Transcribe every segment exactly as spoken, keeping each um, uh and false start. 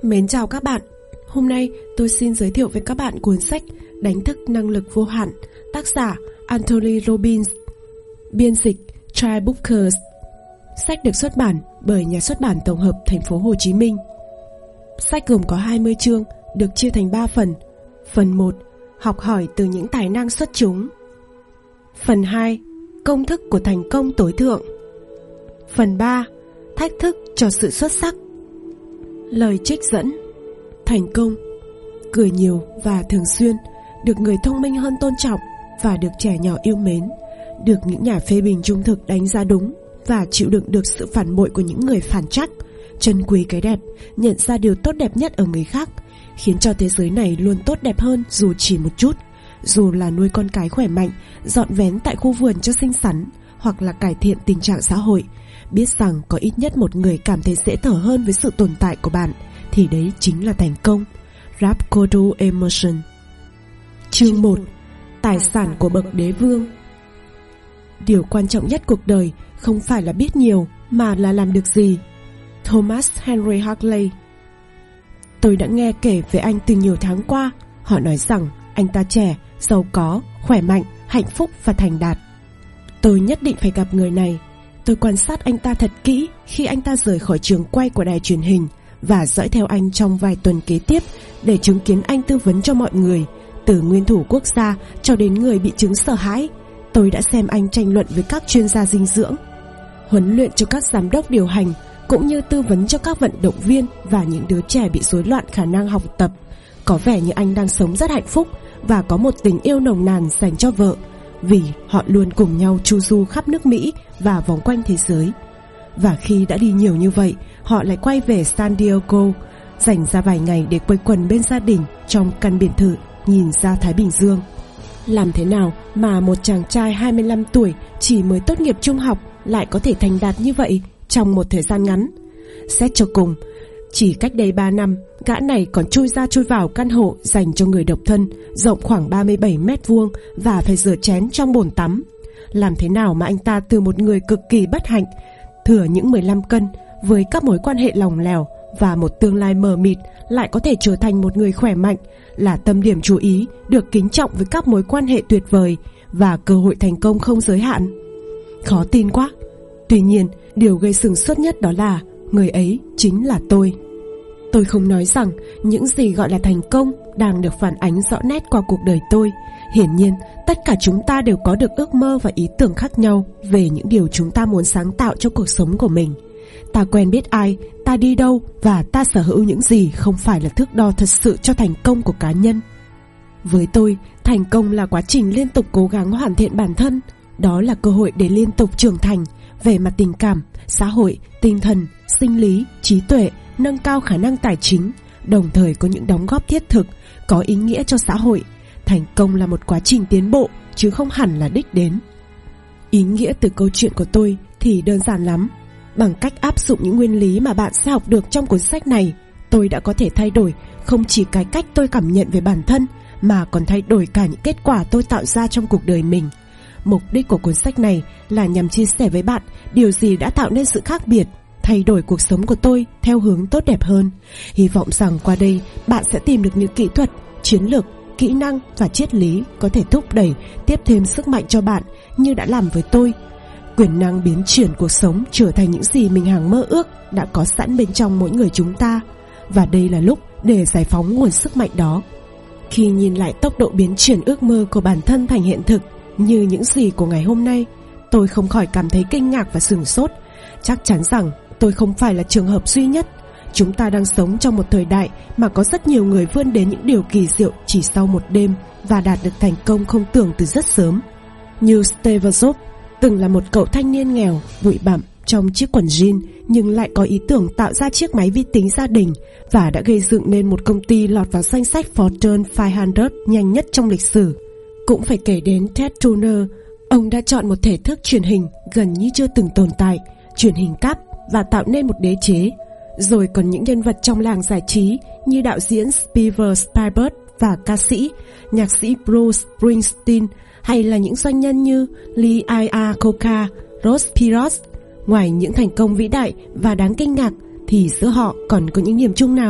Mến chào các bạn. Hôm nay tôi xin giới thiệu với các bạn cuốn sách Đánh thức năng lực vô hạn, tác giả Anthony Robbins, biên dịch Try Bookers. Sách được xuất bản bởi Nhà xuất bản Tổng hợp Thành phố Hồ Chí Minh. Sách gồm có hai mươi chương, được chia thành ba phần. Phần một, học hỏi từ những tài năng xuất chúng. Phần hai, công thức của thành công tối thượng. Phần ba, thách thức cho sự xuất sắc. Lời trích dẫn: thành công, cười nhiều và thường xuyên, được người thông minh hơn tôn trọng và được trẻ nhỏ yêu mến, được những nhà phê bình trung thực đánh giá đúng và chịu đựng được sự phản bội của những người phản trắc, trân quý cái đẹp, nhận ra điều tốt đẹp nhất ở người khác, khiến cho thế giới này luôn tốt đẹp hơn dù chỉ một chút, dù là nuôi con cái khỏe mạnh, dọn vén tại khu vườn cho xinh xắn, hoặc là cải thiện tình trạng xã hội. Biết rằng có ít nhất một người cảm thấy dễ thở hơn với sự tồn tại của bạn, thì đấy chính là thành công. Rap Kodu Emotion. Chương một, tài sản của bậc đế vương. Điều quan trọng nhất cuộc đời không phải là biết nhiều, mà là làm được gì. Thomas Henry Hartley. Tôi đã nghe kể về anh từ nhiều tháng qua. Họ nói rằng anh ta trẻ, giàu có, khỏe mạnh, hạnh phúc và thành đạt. Tôi nhất định phải gặp người này. Tôi quan sát anh ta thật kỹ khi anh ta rời khỏi trường quay của đài truyền hình và dõi theo anh trong vài tuần kế tiếp để chứng kiến anh tư vấn cho mọi người, từ nguyên thủ quốc gia cho đến người bị chứng sợ hãi. Tôi đã xem anh tranh luận với các chuyên gia dinh dưỡng, huấn luyện cho các giám đốc điều hành, cũng như tư vấn cho các vận động viên và những đứa trẻ bị rối loạn khả năng học tập. Có vẻ như anh đang sống rất hạnh phúc và có một tình yêu nồng nàn dành cho vợ, vì họ luôn cùng nhau chu du khắp nước Mỹ và vòng quanh thế giới. Và khi đã đi nhiều như vậy, họ lại quay về San Diego, dành ra vài ngày để quây quần bên gia đình trong căn biệt thự nhìn ra Thái Bình Dương. Làm thế nào mà một chàng trai hai mươi lăm tuổi chỉ mới tốt nghiệp trung học lại có thể thành đạt như vậy trong một thời gian ngắn? Xét cho cùng, chỉ cách đây ba năm, gã này còn chui ra chui vào căn hộ dành cho người độc thân, rộng khoảng ba mươi bảy mét vuông và phải rửa chén trong bồn tắm. Làm thế nào mà anh ta từ một người cực kỳ bất hạnh, thừa những mười lăm cân, với các mối quan hệ lỏng lẻo và một tương lai mờ mịt, lại có thể trở thành một người khỏe mạnh, là tâm điểm chú ý, được kính trọng với các mối quan hệ tuyệt vời và cơ hội thành công không giới hạn? Khó tin quá. Tuy nhiên, điều gây sửng sốt nhất đó là người ấy chính là tôi. Tôi không nói rằng những gì gọi là thành công đang được phản ánh rõ nét qua cuộc đời tôi. Hiển nhiên, tất cả chúng ta đều có được ước mơ và ý tưởng khác nhau về những điều chúng ta muốn sáng tạo cho cuộc sống của mình. Ta quen biết ai, ta đi đâu và ta sở hữu những gì không phải là thước đo thật sự cho thành công của cá nhân. Với tôi, thành công là quá trình liên tục cố gắng hoàn thiện bản thân. Đó là cơ hội để liên tục trưởng thành về mặt tình cảm, xã hội, tinh thần, sinh lý, trí tuệ, nâng cao khả năng tài chính, đồng thời có những đóng góp thiết thực, có ý nghĩa cho xã hội. Thành công là một quá trình tiến bộ, chứ không hẳn là đích đến. Ý nghĩa từ câu chuyện của tôi thì đơn giản lắm. Bằng cách áp dụng những nguyên lý mà bạn sẽ học được trong cuốn sách này, tôi đã có thể thay đổi không chỉ cái cách tôi cảm nhận về bản thân, mà còn thay đổi cả những kết quả tôi tạo ra trong cuộc đời mình. Mục đích của cuốn sách này là nhằm chia sẻ với bạn điều gì đã tạo nên sự khác biệt, thay đổi cuộc sống của tôi theo hướng tốt đẹp hơn. Hy vọng rằng qua đây bạn sẽ tìm được những kỹ thuật, chiến lược, kỹ năng và triết lý có thể thúc đẩy, tiếp thêm sức mạnh cho bạn như đã làm với tôi. Quyền năng biến chuyển cuộc sống trở thành những gì mình hằng mơ ước đã có sẵn bên trong mỗi người chúng ta, và đây là lúc để giải phóng nguồn sức mạnh đó. Khi nhìn lại tốc độ biến chuyển ước mơ của bản thân thành hiện thực như những gì của ngày hôm nay, tôi không khỏi cảm thấy kinh ngạc và sửng sốt. Chắc chắn rằng tôi không phải là trường hợp duy nhất. Chúng ta đang sống trong một thời đại mà có rất nhiều người vươn đến những điều kỳ diệu chỉ sau một đêm và đạt được thành công không tưởng từ rất sớm. Như Steve Jobs, từng là một cậu thanh niên nghèo, bụi bặm trong chiếc quần jean, nhưng lại có ý tưởng tạo ra chiếc máy vi tính gia đình và đã gây dựng nên một công ty lọt vào danh sách Fortune năm trăm nhanh nhất trong lịch sử. Cũng phải kể đến Ted Turner. Ông đã chọn một thể thức truyền hình gần như chưa từng tồn tại, truyền hình cáp, và tạo nên một đế chế. Rồi còn những nhân vật trong làng giải trí như đạo diễn Steven Spielberg và ca sĩ, nhạc sĩ Bruce Springsteen, hay là những doanh nhân như Lee Iacocca, Ross Perot. Ngoài những thành công vĩ đại và đáng kinh ngạc thì giữa họ còn có những điểm chung nào?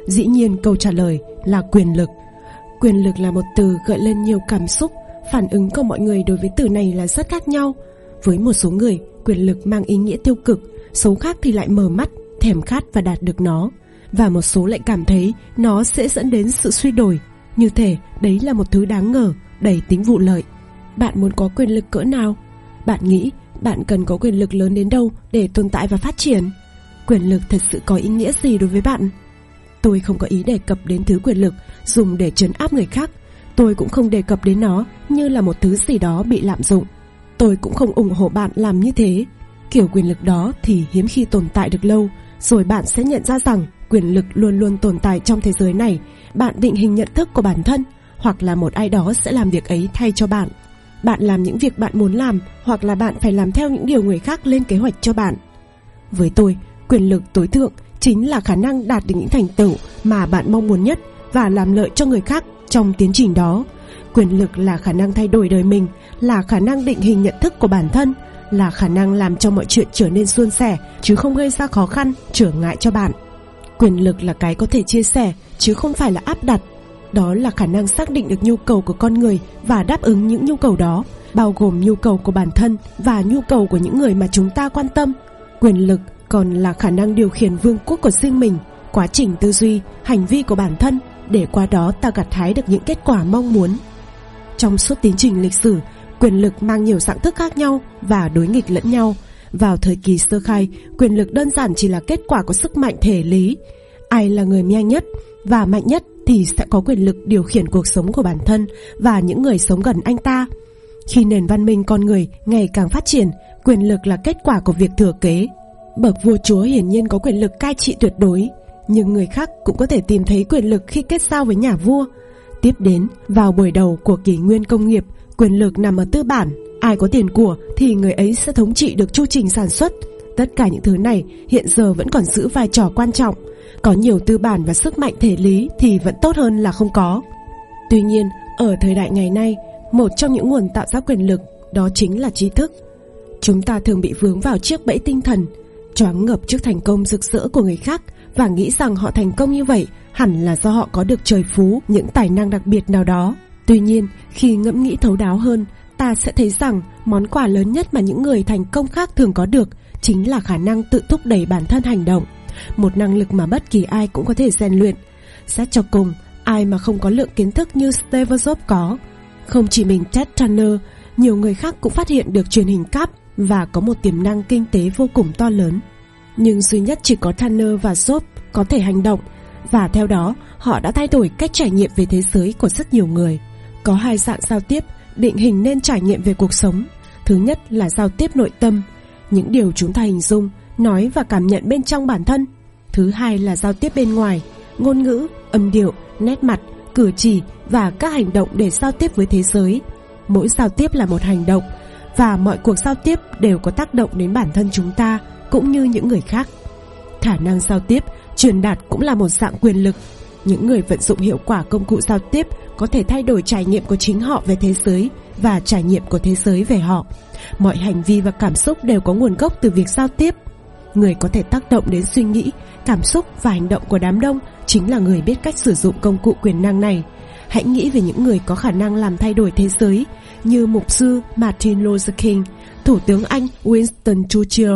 Dĩ nhiên câu trả lời là quyền lực. Quyền lực là một từ gợi lên nhiều cảm xúc. Phản ứng của mọi người đối với từ này là rất khác nhau. Với một số người, quyền lực mang ý nghĩa tiêu cực, số khác thì lại mờ mắt, thèm khát và đạt được nó. Và một số lại cảm thấy nó sẽ dẫn đến sự suy đổi, như thể đấy là một thứ đáng ngờ, đầy tính vụ lợi. Bạn muốn có quyền lực cỡ nào? Bạn nghĩ bạn cần có quyền lực lớn đến đâu để tồn tại và phát triển? Quyền lực thật sự có ý nghĩa gì đối với bạn? Tôi không có ý đề cập đến thứ quyền lực dùng để trấn áp người khác. Tôi cũng không đề cập đến nó như là một thứ gì đó bị lạm dụng. Tôi cũng không ủng hộ bạn làm như thế. Kiểu quyền lực đó thì hiếm khi tồn tại được lâu, rồi bạn sẽ nhận ra rằng quyền lực luôn luôn tồn tại trong thế giới này. Bạn định hình nhận thức của bản thân, hoặc là một ai đó sẽ làm việc ấy thay cho bạn. Bạn làm những việc bạn muốn làm, hoặc là bạn phải làm theo những điều người khác lên kế hoạch cho bạn. Với tôi, quyền lực tối thượng chính là khả năng đạt được những thành tựu mà bạn mong muốn nhất và làm lợi cho người khác trong tiến trình đó. Quyền lực là khả năng thay đổi đời mình, là khả năng định hình nhận thức của bản thân, là khả năng làm cho mọi chuyện trở nên suôn sẻ chứ không gây ra khó khăn, trở ngại cho bạn. Quyền lực là cái có thể chia sẻ chứ không phải là áp đặt. Đó là khả năng xác định được nhu cầu của con người và đáp ứng những nhu cầu đó, bao gồm nhu cầu của bản thân và nhu cầu của những người mà chúng ta quan tâm. Quyền lực còn là khả năng điều khiển vương quốc của riêng mình, quá trình tư duy, hành vi của bản thân, để qua đó ta gặt hái được những kết quả mong muốn. Trong suốt tiến trình lịch sử, quyền lực mang nhiều dạng thức khác nhau và đối nghịch lẫn nhau. Vào thời kỳ sơ khai, quyền lực đơn giản chỉ là kết quả của sức mạnh thể lý. Ai là người nhanh nhất và mạnh nhất thì sẽ có quyền lực điều khiển cuộc sống của bản thân và những người sống gần anh ta. Khi nền văn minh con người ngày càng phát triển, quyền lực là kết quả của việc thừa kế. Bậc vua chúa hiển nhiên có quyền lực cai trị tuyệt đối, nhưng người khác cũng có thể tìm thấy quyền lực khi kết giao với nhà vua. Tiếp đến, vào buổi đầu của kỷ nguyên công nghiệp, quyền lực nằm ở tư bản. Ai có tiền của thì người ấy sẽ thống trị được chu trình sản xuất. Tất cả những thứ này hiện giờ vẫn còn giữ vai trò quan trọng. Có nhiều tư bản và sức mạnh thể lý thì vẫn tốt hơn là không có. Tuy nhiên, ở thời đại ngày nay, một trong những nguồn tạo ra quyền lực đó chính là trí thức. Chúng ta thường bị vướng vào chiếc bẫy tinh thần, choáng ngợp trước thành công rực rỡ của người khác và nghĩ rằng họ thành công như vậy hẳn là do họ có được trời phú những tài năng đặc biệt nào đó. Tuy nhiên, khi ngẫm nghĩ thấu đáo hơn, ta sẽ thấy rằng món quà lớn nhất mà những người thành công khác thường có được chính là khả năng tự thúc đẩy bản thân hành động, một năng lực mà bất kỳ ai cũng có thể rèn luyện. Xét cho cùng, ai mà không có lượng kiến thức như Steve Jobs có. Không chỉ mình Ted Turner, nhiều người khác cũng phát hiện được truyền hình cáp và có một tiềm năng kinh tế vô cùng to lớn. Nhưng duy nhất chỉ có Turner và Jobs có thể hành động, và theo đó họ đã thay đổi cách trải nghiệm về thế giới của rất nhiều người. Có hai dạng giao tiếp định hình nên trải nghiệm về cuộc sống. Thứ nhất là giao tiếp nội tâm, những điều chúng ta hình dung, nói và cảm nhận bên trong bản thân. Thứ hai là giao tiếp bên ngoài, ngôn ngữ, âm điệu, nét mặt, cử chỉ và các hành động để giao tiếp với thế giới. Mỗi giao tiếp là một hành động, và mọi cuộc giao tiếp đều có tác động đến bản thân chúng ta cũng như những người khác. Khả năng giao tiếp, truyền đạt cũng là một dạng quyền lực. Những người vận dụng hiệu quả công cụ giao tiếp có thể thay đổi trải nghiệm của chính họ về thế giới và trải nghiệm của thế giới về họ. Mọi hành vi và cảm xúc đều có nguồn gốc từ việc giao tiếp. Người có thể tác động đến suy nghĩ, cảm xúc và hành động của đám đông chính là người biết cách sử dụng công cụ quyền năng này. Hãy nghĩ về những người có khả năng làm thay đổi thế giới như mục sư Martin Luther King, Thủ tướng Anh Winston Churchill,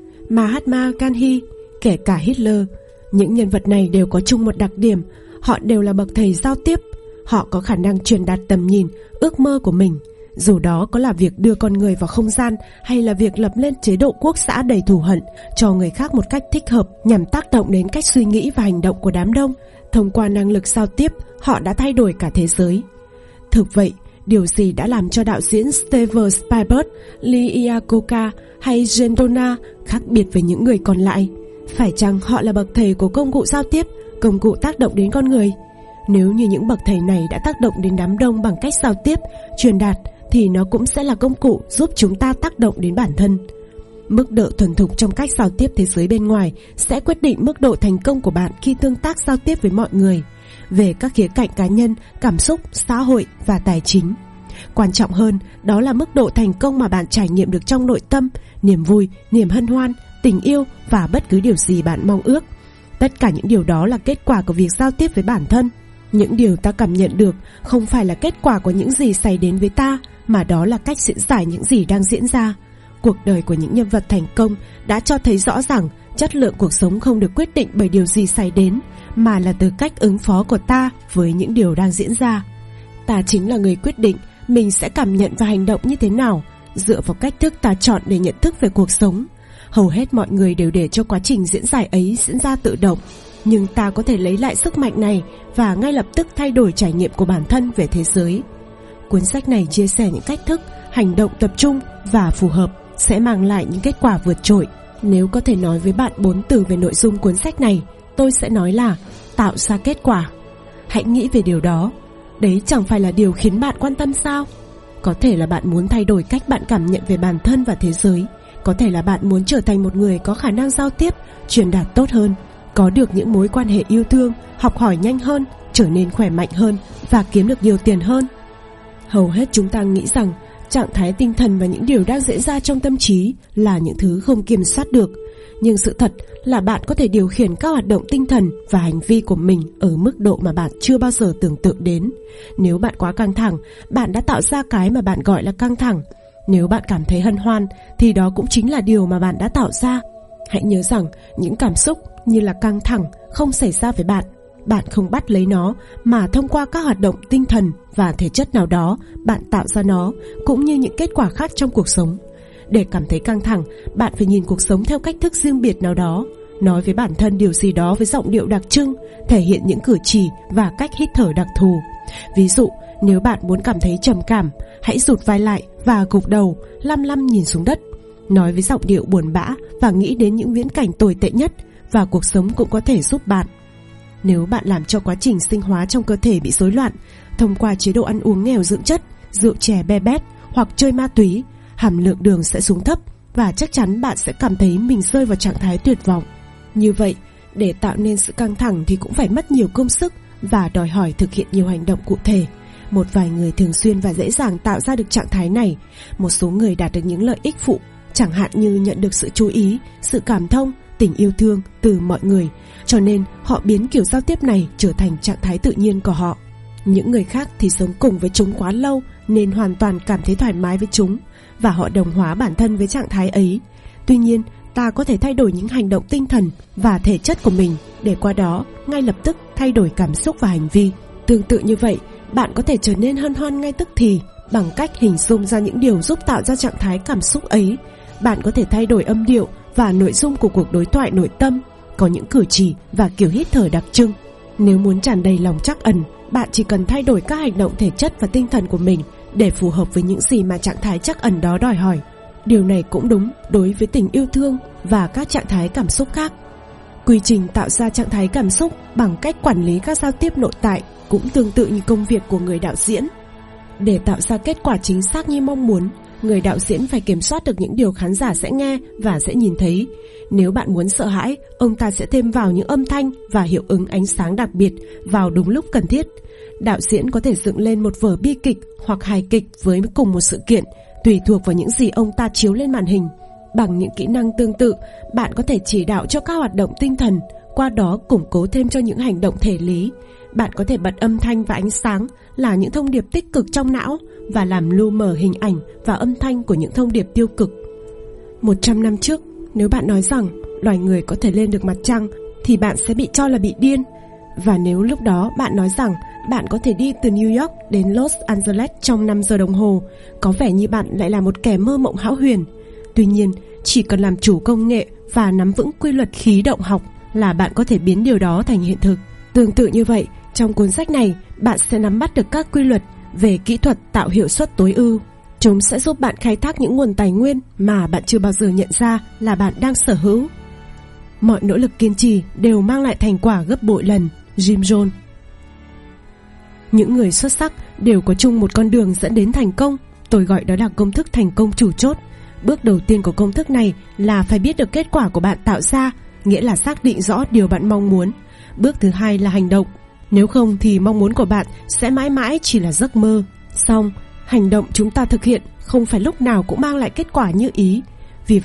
Mahatma Gandhi, kể cả Hitler. Những nhân vật này đều có chung một đặc điểm, họ đều là bậc thầy giao tiếp. Họ có khả năng truyền đạt tầm nhìn, ước mơ của mình, dù đó có là việc đưa con người vào không gian hay là việc lập lên chế độ quốc xã đầy thù hận cho người khác một cách thích hợp nhằm tác động đến cách suy nghĩ và hành động của đám đông. Thông qua năng lực giao tiếp, họ đã thay đổi cả thế giới. Thực vậy, điều gì đã làm cho đạo diễn Steven Spielberg, Lee Iacocca hay Jane Dona khác biệt với những người còn lại? Phải chăng họ là bậc thầy của công cụ giao tiếp, công cụ tác động đến con người? Nếu như những bậc thầy này đã tác động đến đám đông bằng cách giao tiếp, truyền đạt, thì nó cũng sẽ là công cụ giúp chúng ta tác động đến bản thân. Mức độ thuần thục trong cách giao tiếp thế giới bên ngoài sẽ quyết định mức độ thành công của bạn khi tương tác giao tiếp với mọi người, về các khía cạnh cá nhân, cảm xúc, xã hội và tài chính. Quan trọng hơn, đó là mức độ thành công mà bạn trải nghiệm được trong nội tâm, niềm vui, niềm hân hoan, tình yêu và bất cứ điều gì bạn mong ước. Tất cả những điều đó là kết quả của việc giao tiếp với bản thân. Những điều ta cảm nhận được không phải là kết quả của những gì xảy đến với ta, mà đó là cách diễn giải những gì đang diễn ra. Cuộc đời của những nhân vật thành công đã cho thấy rõ rằng chất lượng cuộc sống không được quyết định bởi điều gì xảy đến, mà là từ cách ứng phó của ta với những điều đang diễn ra. Ta chính là người quyết định mình sẽ cảm nhận và hành động như thế nào, dựa vào cách thức ta chọn để nhận thức về cuộc sống. Hầu hết mọi người đều để cho quá trình diễn giải ấy diễn ra tự động, nhưng ta có thể lấy lại sức mạnh này và ngay lập tức thay đổi trải nghiệm của bản thân về thế giới. Cuốn sách này chia sẻ những cách thức, hành động tập trung và phù hợp sẽ mang lại những kết quả vượt trội. Nếu có thể nói với bạn bốn từ về nội dung cuốn sách này, tôi sẽ nói là tạo ra kết quả. Hãy nghĩ về điều đó. Đấy chẳng phải là điều khiến bạn quan tâm sao? Có thể là bạn muốn thay đổi cách bạn cảm nhận về bản thân và thế giới. Có thể là bạn muốn trở thành một người có khả năng giao tiếp, truyền đạt tốt hơn, có được những mối quan hệ yêu thương, học hỏi nhanh hơn, trở nên khỏe mạnh hơn và kiếm được nhiều tiền hơn. Hầu hết chúng ta nghĩ rằng trạng thái tinh thần và những điều đang diễn ra trong tâm trí là những thứ không kiểm soát được. Nhưng sự thật là bạn có thể điều khiển các hoạt động tinh thần và hành vi của mình ở mức độ mà bạn chưa bao giờ tưởng tượng đến. Nếu bạn quá căng thẳng, bạn đã tạo ra cái mà bạn gọi là căng thẳng. Nếu bạn cảm thấy hân hoan, thì đó cũng chính là điều mà bạn đã tạo ra. Hãy nhớ rằng những cảm xúc như là căng thẳng không xảy ra với bạn. Bạn không bắt lấy nó, mà thông qua các hoạt động tinh thần và thể chất nào đó, bạn tạo ra nó, cũng như những kết quả khác trong cuộc sống. Để cảm thấy căng thẳng, bạn phải nhìn cuộc sống theo cách thức riêng biệt nào đó, nói với bản thân điều gì đó với giọng điệu đặc trưng, thể hiện những cử chỉ và cách hít thở đặc thù. Ví dụ, nếu bạn muốn cảm thấy trầm cảm, hãy rụt vai lại và gục đầu, lăm lăm nhìn xuống đất, nói với giọng điệu buồn bã và nghĩ đến những viễn cảnh tồi tệ nhất, và cuộc sống cũng có thể giúp bạn. Nếu bạn làm cho quá trình sinh hóa trong cơ thể bị rối loạn thông qua chế độ ăn uống nghèo dưỡng chất, rượu chè be bét hoặc chơi ma túy, hàm lượng đường sẽ xuống thấp và chắc chắn bạn sẽ cảm thấy mình rơi vào trạng thái tuyệt vọng. Như vậy, để tạo nên sự căng thẳng thì cũng phải mất nhiều công sức và đòi hỏi thực hiện nhiều hành động cụ thể. Một vài người thường xuyên và dễ dàng tạo ra được trạng thái này. Một số người đạt được những lợi ích phụ, chẳng hạn như nhận được sự chú ý, sự cảm thông, tình yêu thương từ mọi người, cho nên họ biến kiểu giao tiếp này trở thành trạng thái tự nhiên của họ. Những người khác thì sống cùng với chúng quá lâu nên hoàn toàn cảm thấy thoải mái với chúng, và họ đồng hóa bản thân với trạng thái ấy. Tuy nhiên, ta có thể thay đổi những hành động tinh thần và thể chất của mình để qua đó ngay lập tức thay đổi cảm xúc và hành vi. Tương tự như vậy, bạn có thể trở nên hân hoan ngay tức thì bằng cách hình dung ra những điều giúp tạo ra trạng thái cảm xúc ấy. Bạn có thể thay đổi âm điệu và nội dung của cuộc đối thoại nội tâm, có những cử chỉ và kiểu hít thở đặc trưng. Nếu muốn tràn đầy lòng trắc ẩn, bạn chỉ cần thay đổi các hành động thể chất và tinh thần của mình để phù hợp với những gì mà trạng thái trắc ẩn đó đòi hỏi. Điều này cũng đúng đối với tình yêu thương và các trạng thái cảm xúc khác. Quy trình tạo ra trạng thái cảm xúc bằng cách quản lý các giao tiếp nội tại cũng tương tự như công việc của người đạo diễn. Để tạo ra kết quả chính xác như mong muốn, người đạo diễn phải kiểm soát được những điều khán giả sẽ nghe và sẽ nhìn thấy. Nếu bạn muốn sợ hãi, ông ta sẽ thêm vào những âm thanh và hiệu ứng ánh sáng đặc biệt vào đúng lúc cần thiết. Đạo diễn có thể dựng lên một vở bi kịch hoặc hài kịch với cùng một sự kiện, tùy thuộc vào những gì ông ta chiếu lên màn hình. Bằng những kỹ năng tương tự, bạn có thể chỉ đạo cho các hoạt động tinh thần, qua đó củng cố thêm cho những hành động thể lý. Bạn có thể bật âm thanh và ánh sáng là những thông điệp tích cực trong não và làm lu mờ hình ảnh và âm thanh của những thông điệp tiêu cực. Một trăm năm trước, nếu bạn nói rằng loài người có thể lên được mặt trăng thì bạn sẽ bị cho là bị điên. Và nếu lúc đó bạn nói rằng bạn có thể đi từ New York đến Los Angeles trong năm giờ đồng hồ, có vẻ như bạn lại là một kẻ mơ mộng hão huyền. Tuy nhiên, chỉ cần làm chủ công nghệ và nắm vững quy luật khí động học là bạn có thể biến điều đó thành hiện thực. Tương tự như vậy, trong cuốn sách này, bạn sẽ nắm bắt được các quy luật về kỹ thuật tạo hiệu suất tối ưu. Chúng sẽ giúp bạn khai thác những nguồn tài nguyên mà bạn chưa bao giờ nhận ra là bạn đang sở hữu. Mọi nỗ lực kiên trì đều mang lại thành quả gấp bội lần. Jim Rohn. Những người xuất sắc đều có chung một con đường dẫn đến thành công. Tôi gọi đó là công thức thành công chủ chốt. Bước đầu tiên của công thức này là phải biết được kết quả của bạn tạo ra, nghĩa là xác định rõ điều bạn mong muốn. Bước thứ hai là hành động. Nếu không thì mong muốn của bạn sẽ mãi mãi chỉ là giấc mơ. Song, hành động chúng ta thực hiện không phải lúc nào cũng mang lại kết quả như ý. Vì vậy,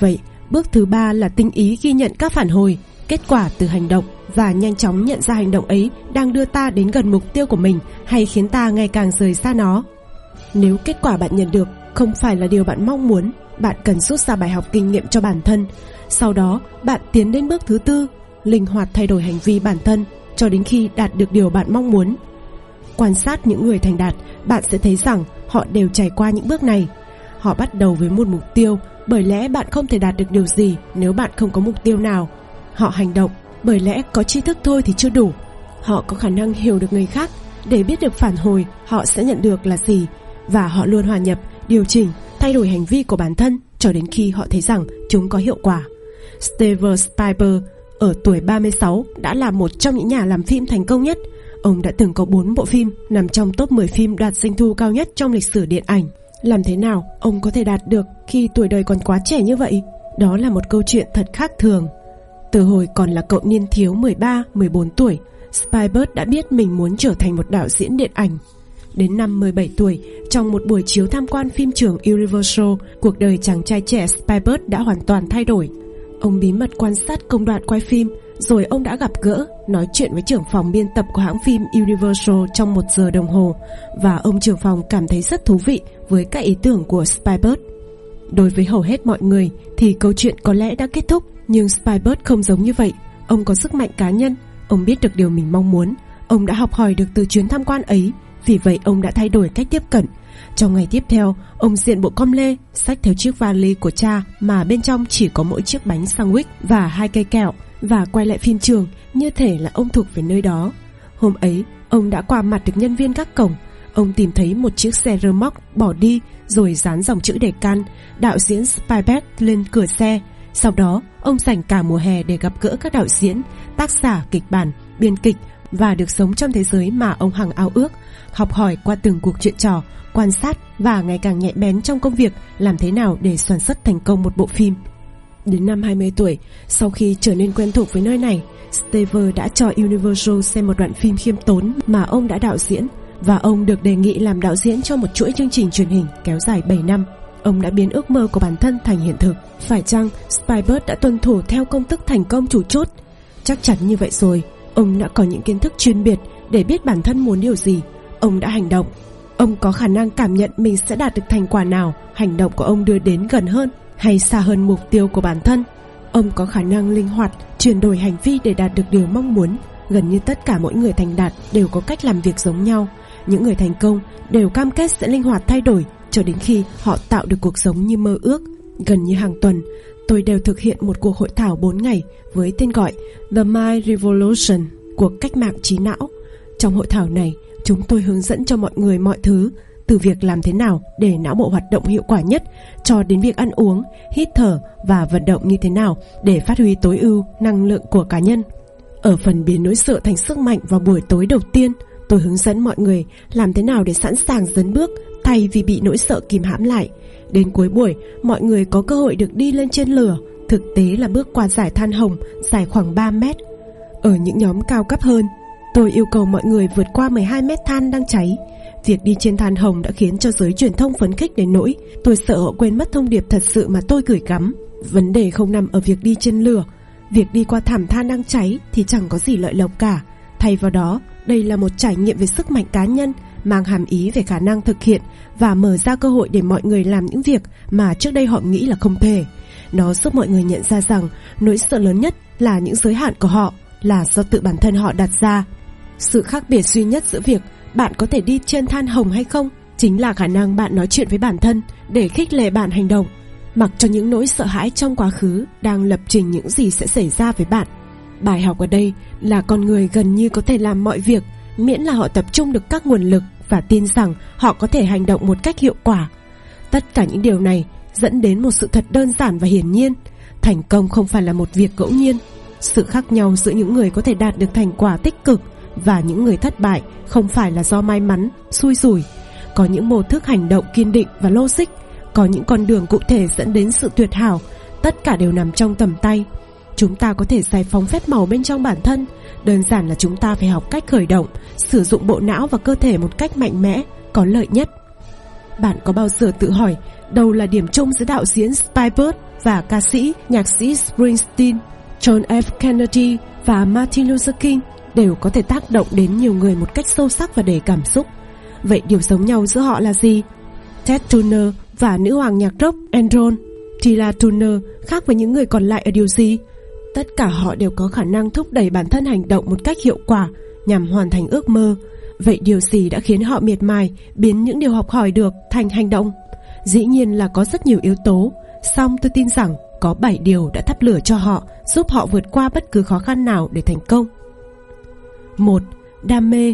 Bước thứ ba là tinh ý ghi nhận các phản hồi, kết quả từ hành động và nhanh chóng nhận ra hành động ấy đang đưa ta đến gần mục tiêu của mình hay khiến ta ngày càng rời xa nó. Nếu kết quả bạn nhận được không phải là điều bạn mong muốn, bạn cần rút ra bài học kinh nghiệm cho bản thân. Sau đó, bạn tiến đến bước thứ tư, linh hoạt thay đổi hành vi bản thân cho đến khi đạt được điều bạn mong muốn. Quan sát những người thành đạt, bạn sẽ thấy rằng họ đều trải qua những bước này. Họ bắt đầu với một mục tiêu, bởi lẽ bạn không thể đạt được điều gì nếu bạn không có mục tiêu nào. Họ hành động, bởi lẽ có tri thức thôi thì chưa đủ. Họ có khả năng hiểu được người khác, để biết được phản hồi họ sẽ nhận được là gì. Và họ luôn hòa nhập, điều chỉnh, thay đổi hành vi của bản thân cho đến khi họ thấy rằng chúng có hiệu quả. Steven Spielberg ở tuổi ba mươi sáu đã là một trong những nhà làm phim thành công nhất. Ông đã từng có bốn bộ phim nằm trong top mười phim đạt doanh thu cao nhất trong lịch sử điện ảnh. Làm thế nào ông có thể đạt được khi tuổi đời còn quá trẻ như vậy? Đó là một câu chuyện thật khác thường. Từ hồi còn là cậu niên thiếu mười ba mười bốn tuổi, Spielberg đã biết mình muốn trở thành một đạo diễn điện ảnh. Đến năm mười bảy tuổi, trong một buổi chiếu tham quan phim trường Universal, cuộc đời chàng trai trẻ Spielberg đã hoàn toàn thay đổi. Ông bí mật quan sát công đoạn quay phim, rồi ông đã gặp gỡ, nói chuyện với trưởng phòng biên tập của hãng phim Universal trong một giờ đồng hồ, và ông trưởng phòng cảm thấy rất thú vị với các ý tưởng của Spielberg. Đối với hầu hết mọi người thì câu chuyện có lẽ đã kết thúc, nhưng Spielberg không giống như vậy. Ông có sức mạnh cá nhân, ông biết được điều mình mong muốn, ông đã học hỏi được từ chuyến tham quan ấy, vì vậy ông đã thay đổi cách tiếp cận. Trong ngày tiếp theo, ông diện bộ com lê, xách theo chiếc vali của cha mà bên trong chỉ có mỗi chiếc bánh sandwich và hai cây kẹo, và quay lại phim trường như thể là ông thuộc về nơi đó. Hôm ấy, ông đã qua mặt được nhân viên gác cổng. Ông tìm thấy một chiếc xe rơ moóc bỏ đi, rồi dán dòng chữ đề can đạo diễn Spielberg lên cửa xe. Sau đó, ông dành cả mùa hè để gặp gỡ các đạo diễn, tác giả kịch bản, biên kịch và được sống trong thế giới mà ông hằng ao ước, học hỏi qua từng cuộc chuyện trò, quan sát và ngày càng nhạy bén trong công việc làm thế nào để sản xuất thành công một bộ phim. Đến năm hai mươi tuổi, sau khi trở nên quen thuộc với nơi này, Steve đã cho Universal xem một đoạn phim khiêm tốn mà ông đã đạo diễn, và ông được đề nghị làm đạo diễn cho một chuỗi chương trình truyền hình kéo dài bảy năm. Ông đã biến ước mơ của bản thân thành hiện thực. Phải chăng Spielberg đã tuân thủ theo công thức thành công chủ chốt? Chắc chắn như vậy rồi. Ông đã có những kiến thức chuyên biệt để biết bản thân muốn điều gì. Ông đã hành động. Ông có khả năng cảm nhận mình sẽ đạt được thành quả nào. Hành động của ông đưa đến gần hơn hay xa hơn mục tiêu của bản thân. Ông có khả năng linh hoạt chuyển đổi hành vi để đạt được điều mong muốn. Gần như tất cả mỗi người thành đạt đều có cách làm việc giống nhau. Những người thành công đều cam kết sẽ linh hoạt thay đổi cho đến khi họ tạo được cuộc sống như mơ ước. Gần như hàng tuần, tôi đều thực hiện một cuộc hội thảo bốn ngày với tên gọi The Mind Revolution, cuộc cách mạng trí não. Trong hội thảo này, chúng tôi hướng dẫn cho mọi người mọi thứ, từ việc làm thế nào để não bộ hoạt động hiệu quả nhất, cho đến việc ăn uống, hít thở và vận động như thế nào để phát huy tối ưu năng lượng của cá nhân. Ở phần biến nỗi sợ thành sức mạnh vào buổi tối đầu tiên, tôi hướng dẫn mọi người làm thế nào để sẵn sàng dấn bước thay vì bị nỗi sợ kìm hãm lại. Đến cuối buổi, mọi người có cơ hội được đi lên trên lửa, thực tế là bước qua dải than hồng dài khoảng ba mét. Ở những nhóm cao cấp hơn, tôi yêu cầu mọi người vượt qua mười hai mét than đang cháy. Việc đi trên than hồng đã khiến cho giới truyền thông phấn khích đến nỗi tôi sợ họ quên mất thông điệp thật sự mà tôi gửi gắm. Vấn đề không nằm ở việc đi trên lửa. Việc đi qua thảm than đang cháy thì chẳng có gì lợi lộc cả. Thay vào đó, đây là một trải nghiệm về sức mạnh cá nhân, mang hàm ý về khả năng thực hiện và mở ra cơ hội để mọi người làm những việc mà trước đây họ nghĩ là không thể. Nó giúp mọi người nhận ra rằng nỗi sợ lớn nhất là những giới hạn của họ là do tự bản thân họ đặt ra. Sự khác biệt duy nhất giữa việc bạn có thể đi trên than hồng hay không chính là khả năng bạn nói chuyện với bản thân để khích lệ bạn hành động, mặc cho những nỗi sợ hãi trong quá khứ đang lập trình những gì sẽ xảy ra với bạn. Bài học ở đây là con người gần như có thể làm mọi việc miễn là họ tập trung được các nguồn lực và tin rằng họ có thể hành động một cách hiệu quả. Tất cả những điều này dẫn đến một sự thật đơn giản và hiển nhiên: thành công không phải là một việc ngẫu nhiên. Sự khác nhau giữa những người có thể đạt được thành quả tích cực và những người thất bại không phải là do may mắn, xui rủi. Có những mô thức hành động kiên định và logic, có những con đường cụ thể dẫn đến sự tuyệt hảo. Tất cả đều nằm trong tầm tay. Chúng ta có thể giải phóng phép màu bên trong bản thân. Đơn giản là chúng ta phải học cách khởi động, sử dụng bộ não và cơ thể một cách mạnh mẽ, có lợi nhất. Bạn có bao giờ tự hỏi đâu là điểm chung giữa đạo diễn Spielberg và ca sĩ, nhạc sĩ Springsteen? John F. Kennedy và Martin Luther King đều có thể tác động đến nhiều người một cách sâu sắc và đầy cảm xúc. Vậy điều giống nhau giữa họ là gì? Ted Turner và nữ hoàng nhạc rock Enron, Tina Turner khác với những người còn lại ở điều gì? Tất cả họ đều có khả năng thúc đẩy bản thân hành động một cách hiệu quả nhằm hoàn thành ước mơ. Vậy điều gì đã khiến họ miệt mài biến những điều học hỏi được thành hành động? Dĩ nhiên là có rất nhiều yếu tố, song tôi tin rằng có bảy điều đã thắp lửa cho họ, giúp họ vượt qua bất cứ khó khăn nào để thành công. một. Đam mê.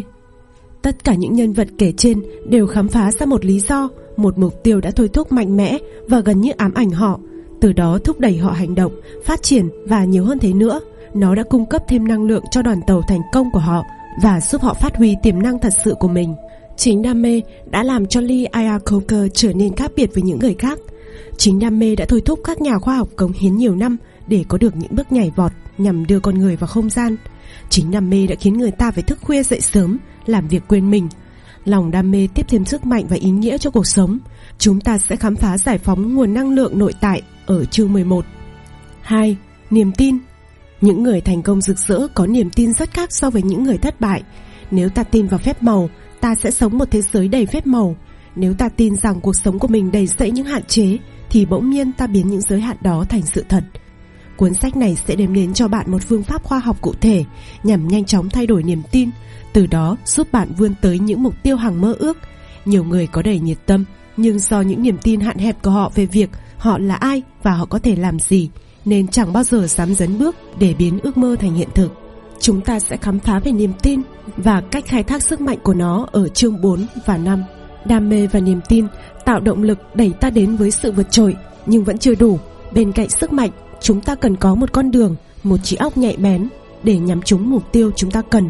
Tất cả những nhân vật kể trên đều khám phá ra một lý do, một mục tiêu đã thôi thúc mạnh mẽ và gần như ám ảnh họ, từ đó thúc đẩy họ hành động, phát triển và nhiều hơn thế nữa. Nó đã cung cấp thêm năng lượng cho đoàn tàu thành công của họ và giúp họ phát huy tiềm năng thật sự của mình. Chính đam mê đã làm cho Lee Iacocca trở nên khác biệt với những người khác. Chính đam mê đã thôi thúc các nhà khoa học cống hiến nhiều năm để có được những bước nhảy vọt nhằm đưa con người vào không gian. Chính đam mê đã khiến người ta phải thức khuya dậy sớm, làm việc quên mình. Lòng đam mê tiếp thêm sức mạnh và ý nghĩa cho cuộc sống. Chúng ta sẽ khám phá giải phóng nguồn năng lượng nội tại ở chương mười một. hai. Niềm tin. Những người thành công rực rỡ có niềm tin rất khác so với những người thất bại. Nếu ta tin vào phép màu, ta sẽ sống một thế giới đầy phép màu. Nếu ta tin rằng cuộc sống của mình đầy rẫy những hạn chế, thì bỗng nhiên ta biến những giới hạn đó thành sự thật. Cuốn sách này sẽ đem đến cho bạn một phương pháp khoa học cụ thể nhằm nhanh chóng thay đổi niềm tin, từ đó giúp bạn vươn tới những mục tiêu hằng mơ ước. Nhiều người có đầy nhiệt tâm, nhưng do những niềm tin hạn hẹp của họ về việc họ là ai và họ có thể làm gì, nên chẳng bao giờ dám dấn bước để biến ước mơ thành hiện thực. Chúng ta sẽ khám phá về niềm tin và cách khai thác sức mạnh của nó ở chương bốn và năm. Đam mê và niềm tin tạo động lực đẩy ta đến với sự vượt trội, nhưng vẫn chưa đủ. Bên cạnh sức mạnh, chúng ta cần có một con đường, một trí óc nhạy bén để nhắm trúng mục tiêu chúng ta cần.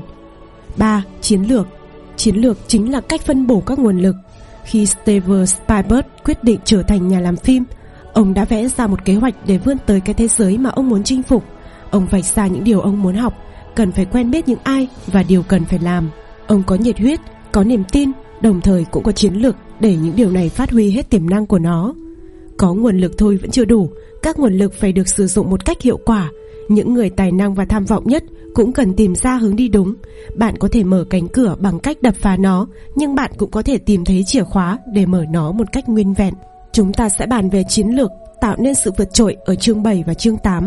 ba. Chiến lược. Chiến lược chính là cách phân bổ các nguồn lực. Khi Steven Spielberg quyết định trở thành nhà làm phim, ông đã vẽ ra một kế hoạch để vươn tới cái thế giới mà ông muốn chinh phục. Ông vạch ra những điều ông muốn học, cần phải quen biết những ai và điều cần phải làm. Ông có nhiệt huyết, có niềm tin, đồng thời cũng có chiến lược để những điều này phát huy hết tiềm năng của nó. Có nguồn lực thôi vẫn chưa đủ, các nguồn lực phải được sử dụng một cách hiệu quả. Những người tài năng và tham vọng nhất cũng cần tìm ra hướng đi đúng. Bạn có thể mở cánh cửa bằng cách đập phá nó, nhưng bạn cũng có thể tìm thấy chìa khóa để mở nó một cách nguyên vẹn. Chúng ta sẽ bàn về chiến lược tạo nên sự vượt trội ở chương bảy và chương tám.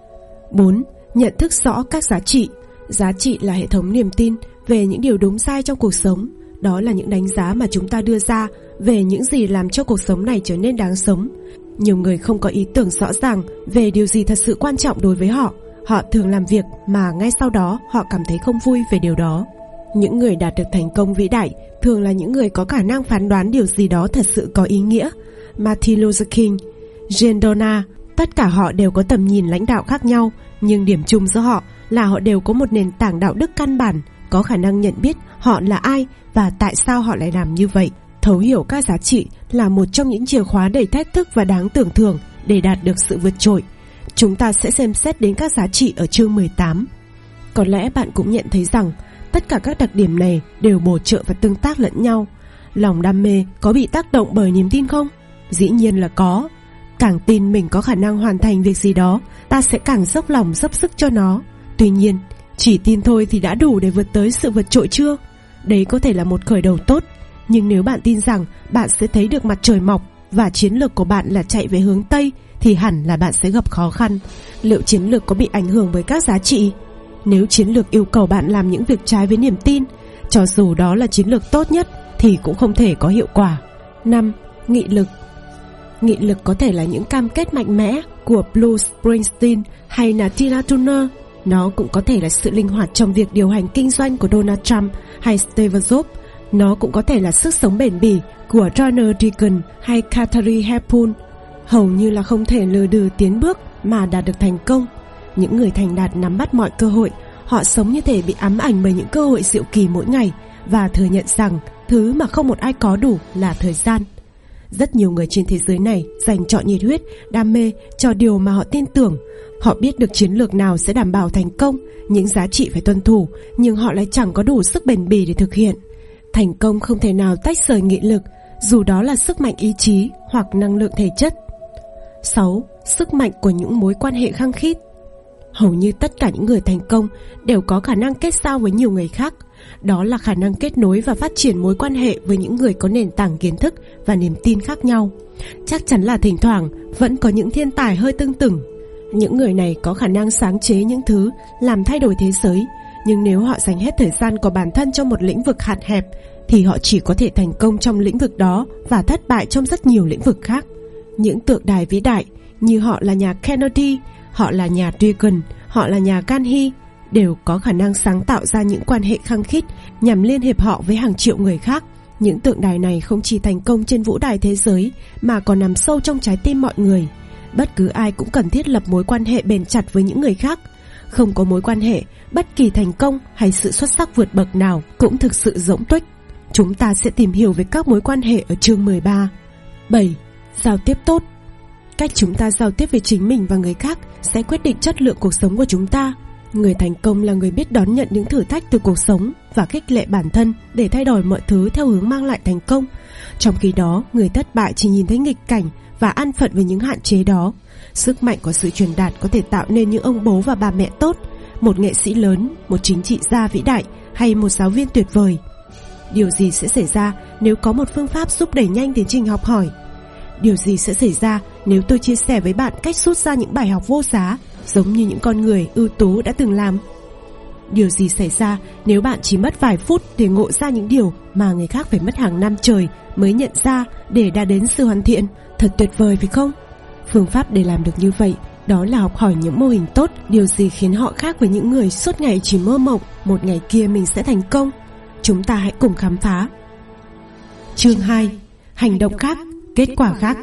bốn. Nhận thức rõ các giá trị. Giá trị là hệ thống niềm tin về những điều đúng sai trong cuộc sống. Đó là những đánh giá mà chúng ta đưa ra về những gì làm cho cuộc sống này trở nên đáng sống. Nhiều người không có ý tưởng rõ ràng về điều gì thật sự quan trọng đối với họ. Họ thường làm việc mà ngay sau đó họ cảm thấy không vui về điều đó. Những người đạt được thành công vĩ đại thường là những người có khả năng phán đoán điều gì đó thật sự có ý nghĩa. Martin Luther King, Jane Donna, tất cả họ đều có tầm nhìn lãnh đạo khác nhau, nhưng điểm chung giữa họ là họ đều có một nền tảng đạo đức căn bản, có khả năng nhận biết họ là ai và tại sao họ lại làm như vậy. Thấu hiểu các giá trị là một trong những chìa khóa đầy thách thức và đáng tưởng thưởng để đạt được sự vượt trội. Chúng ta sẽ xem xét đến các giá trị ở chương mười tám. Có lẽ bạn cũng nhận thấy rằng tất cả các đặc điểm này đều bổ trợ và tương tác lẫn nhau. Lòng đam mê có bị tác động bởi niềm tin không? Dĩ nhiên là có. Càng tin mình có khả năng hoàn thành việc gì đó, ta sẽ càng dốc lòng dốc sức cho nó. Tuy nhiên, chỉ tin thôi thì đã đủ để vượt tới sự vượt trội chưa? Đấy có thể là một khởi đầu tốt, nhưng nếu bạn tin rằng bạn sẽ thấy được mặt trời mọc và chiến lược của bạn là chạy về hướng Tây, thì hẳn là bạn sẽ gặp khó khăn. Liệu chiến lược có bị ảnh hưởng bởi các giá trị? Nếu chiến lược yêu cầu bạn làm những việc trái với niềm tin, cho dù đó là chiến lược tốt nhất, thì cũng không thể có hiệu quả. năm. Nghị lực. Nghị lực có thể là những cam kết mạnh mẽ của Bruce Springsteen hay là Tina Turner. Nó cũng có thể là sự linh hoạt trong việc điều hành kinh doanh của Donald Trump hay Steve Jobs. Nó cũng có thể là sức sống bền bỉ của Ronald Reagan hay Katharine Hepburn. Hầu như là không thể lừa đừ tiến bước mà đạt được thành công. Những người thành đạt nắm bắt mọi cơ hội. Họ sống như thể bị ám ảnh bởi những cơ hội diệu kỳ mỗi ngày và thừa nhận rằng thứ mà không một ai có đủ là thời gian. Rất nhiều người trên thế giới này dành trọn nhiệt huyết, đam mê cho điều mà họ tin tưởng. Họ biết được chiến lược nào sẽ đảm bảo thành công, những giá trị phải tuân thủ, nhưng họ lại chẳng có đủ sức bền bỉ để thực hiện. Thành công không thể nào tách rời nghị lực. dù đó là sức mạnh ý chí hoặc năng lượng thể chất. Sáu. Sức mạnh của những mối quan hệ khăng khít. Hầu như tất cả những người thành công đều có khả năng kết giao với nhiều người khác. Đó là khả năng kết nối và phát triển mối quan hệ với những người có nền tảng kiến thức và niềm tin khác nhau. Chắc chắn là thỉnh thoảng vẫn có những thiên tài hơi tưng tửng. Những người này có khả năng sáng chế những thứ làm thay đổi thế giới, nhưng nếu họ dành hết thời gian của bản thân cho một lĩnh vực hạn hẹp thì họ chỉ có thể thành công trong lĩnh vực đó và thất bại trong rất nhiều lĩnh vực khác. Những tượng đài vĩ đại như họ là nhà Kennedy, họ là nhà Reagan, họ là nhà Gandhi đều có khả năng sáng tạo ra những quan hệ khăng khít nhằm liên hiệp họ với hàng triệu người khác. Những tượng đài này không chỉ thành công trên vũ đài thế giới mà còn nằm sâu trong trái tim mọi người. Bất cứ ai cũng cần thiết lập mối quan hệ bền chặt với những người khác. Không có mối quan hệ, bất kỳ thành công hay sự xuất sắc vượt bậc nào cũng thực sự rỗng tuếch. Chúng ta sẽ tìm hiểu về các mối quan hệ ở chương mười ba. Bảy. Giao tiếp tốt. Cách chúng ta giao tiếp với chính mình và người khác sẽ quyết định chất lượng cuộc sống của chúng ta. Người thành công là người biết đón nhận những thử thách từ cuộc sống và khích lệ bản thân để thay đổi mọi thứ theo hướng mang lại thành công. Trong khi đó, người thất bại chỉ nhìn thấy nghịch cảnh và an phận với những hạn chế đó. Sức mạnh của sự truyền đạt có thể tạo nên những ông bố và bà mẹ tốt, một nghệ sĩ lớn, một chính trị gia vĩ đại hay một giáo viên tuyệt vời. Điều gì sẽ xảy ra nếu có một phương pháp giúp đẩy nhanh tiến trình học hỏi? Điều gì sẽ xảy ra nếu tôi chia sẻ với bạn cách rút ra những bài học vô giá, giống như những con người ưu tú đã từng làm? Điều gì xảy ra nếu bạn chỉ mất vài phút để ngộ ra những điều mà người khác phải mất hàng năm trời mới nhận ra để đạt đến sự hoàn thiện? Thật tuyệt vời phải không? Phương pháp để làm được như vậy đó là học hỏi những mô hình tốt. Điều gì khiến họ khác với những người suốt ngày chỉ mơ mộng một ngày kia mình sẽ thành công? Chúng ta hãy cùng khám phá. Chương hai. Hành động khác, kết quả khác.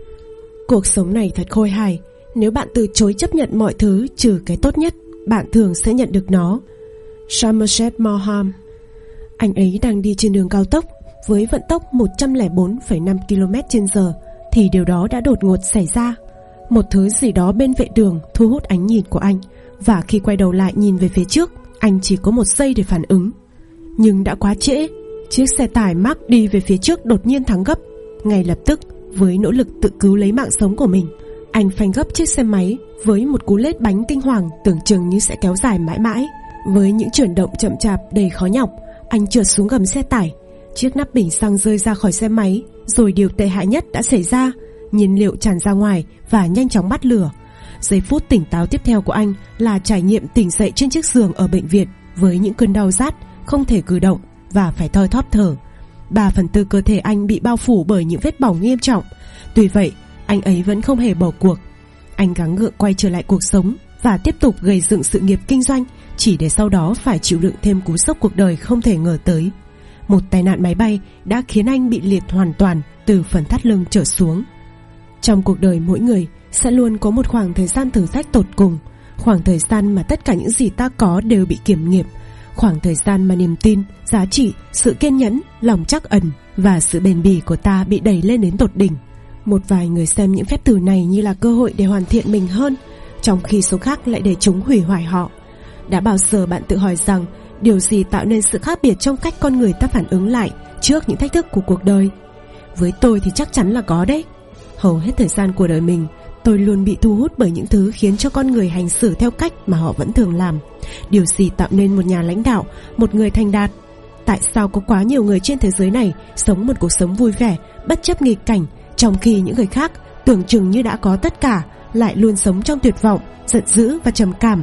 Cuộc sống này thật khôi hài. Nếu bạn từ chối chấp nhận mọi thứ trừ cái tốt nhất, bạn thường sẽ nhận được nó. Somerset Maugham. Anh ấy đang đi trên đường cao tốc với vận tốc một trăm lẻ bốn phẩy năm ki lô mét trên giờ thì điều đó đã đột ngột xảy ra. Một thứ gì đó bên vệ đường thu hút ánh nhìn của anh, và khi quay đầu lại nhìn về phía trước, anh chỉ có một giây để phản ứng. Nhưng đã quá trễ. Chiếc xe tải Mark đi về phía trước đột nhiên thắng gấp. Ngay lập tức, với nỗ lực tự cứu lấy mạng sống của mình, anh phanh gấp chiếc xe máy với một cú lết bánh kinh hoàng tưởng chừng như sẽ kéo dài mãi mãi. Với những chuyển động chậm chạp đầy khó nhọc, anh trượt xuống gầm xe tải. Chiếc nắp bình xăng rơi ra khỏi xe máy, rồi điều tệ hại nhất đã xảy ra. Nhiên liệu tràn ra ngoài và nhanh chóng bắt lửa. Giây phút tỉnh táo tiếp theo của anh là trải nghiệm tỉnh dậy trên chiếc giường ở bệnh viện với những cơn đau rát, không thể cử động và phải thoi thóp thở. Ba phần tư cơ thể anh bị bao phủ bởi những vết bỏng nghiêm trọng. Tuy vậy, anh ấy vẫn không hề bỏ cuộc. Anh gắng gượng quay trở lại cuộc sống và tiếp tục gây dựng sự nghiệp kinh doanh, chỉ để sau đó phải chịu đựng thêm cú sốc cuộc đời không thể ngờ tới. Một tai nạn máy bay đã khiến anh bị liệt hoàn toàn từ phần thắt lưng trở xuống. Trong cuộc đời mỗi người sẽ luôn có một khoảng thời gian thử thách tột cùng, khoảng thời gian mà tất cả những gì ta có đều bị kiểm nghiệm, khoảng thời gian mà niềm tin, giá trị, sự kiên nhẫn, lòng trắc ẩn và sự bền bỉ của ta bị đẩy lên đến tột đỉnh. Một vài người xem những phép thử này như là cơ hội để hoàn thiện mình hơn, trong khi số khác lại để chúng hủy hoại họ. Đã bao giờ bạn tự hỏi rằng điều gì tạo nên sự khác biệt trong cách con người ta phản ứng lại trước những thách thức của cuộc đời? Với tôi thì chắc chắn là có đấy. Hầu hết thời gian của đời mình, tôi luôn bị thu hút bởi những thứ khiến cho con người hành xử theo cách mà họ vẫn thường làm. Điều gì tạo nên một nhà lãnh đạo, một người thành đạt? Tại sao có quá nhiều người trên thế giới này sống một cuộc sống vui vẻ, bất chấp nghịch cảnh, trong khi những người khác tưởng chừng như đã có tất cả lại luôn sống trong tuyệt vọng, giận dữ và trầm cảm?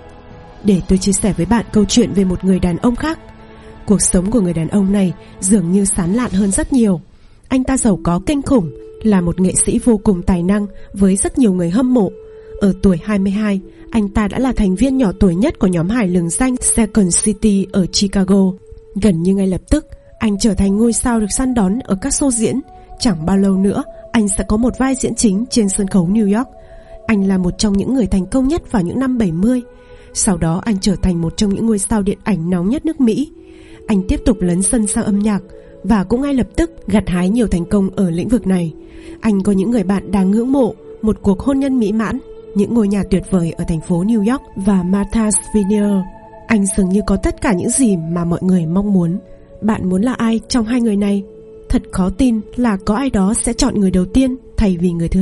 Để tôi chia sẻ với bạn câu chuyện về một người đàn ông khác. Cuộc sống của người đàn ông này dường như sán lạn hơn rất nhiều. Anh ta giàu có kinh khủng, là một nghệ sĩ vô cùng tài năng với rất nhiều người hâm mộ. Ở tuổi hai mươi hai, anh ta đã là thành viên nhỏ tuổi nhất của nhóm hài lừng danh Second City ở Chicago. Gần như ngay lập tức, anh trở thành ngôi sao được săn đón ở các show diễn. Chẳng bao lâu nữa, anh sẽ có một vai diễn chính trên sân khấu New York. Anh là một trong những người thành công nhất vào những năm bảy mươi. Sau đó anh trở thành một trong những ngôi sao điện ảnh nóng nhất nước Mỹ. Anh tiếp tục lấn sân sang âm nhạc và cũng ngay lập tức gặt hái nhiều thành công ở lĩnh vực này. Anh có những người bạn đáng ngưỡng mộ, một cuộc hôn nhân mỹ mãn, những ngôi nhà tuyệt vời ở thành phố New York và Martha's Vineyard. Anh dường như có tất cả những gì mà mọi người mong muốn. Bạn muốn là ai trong hai người này? Thật khó tin là có ai đó sẽ chọn người đầu tiên thay vì người thứ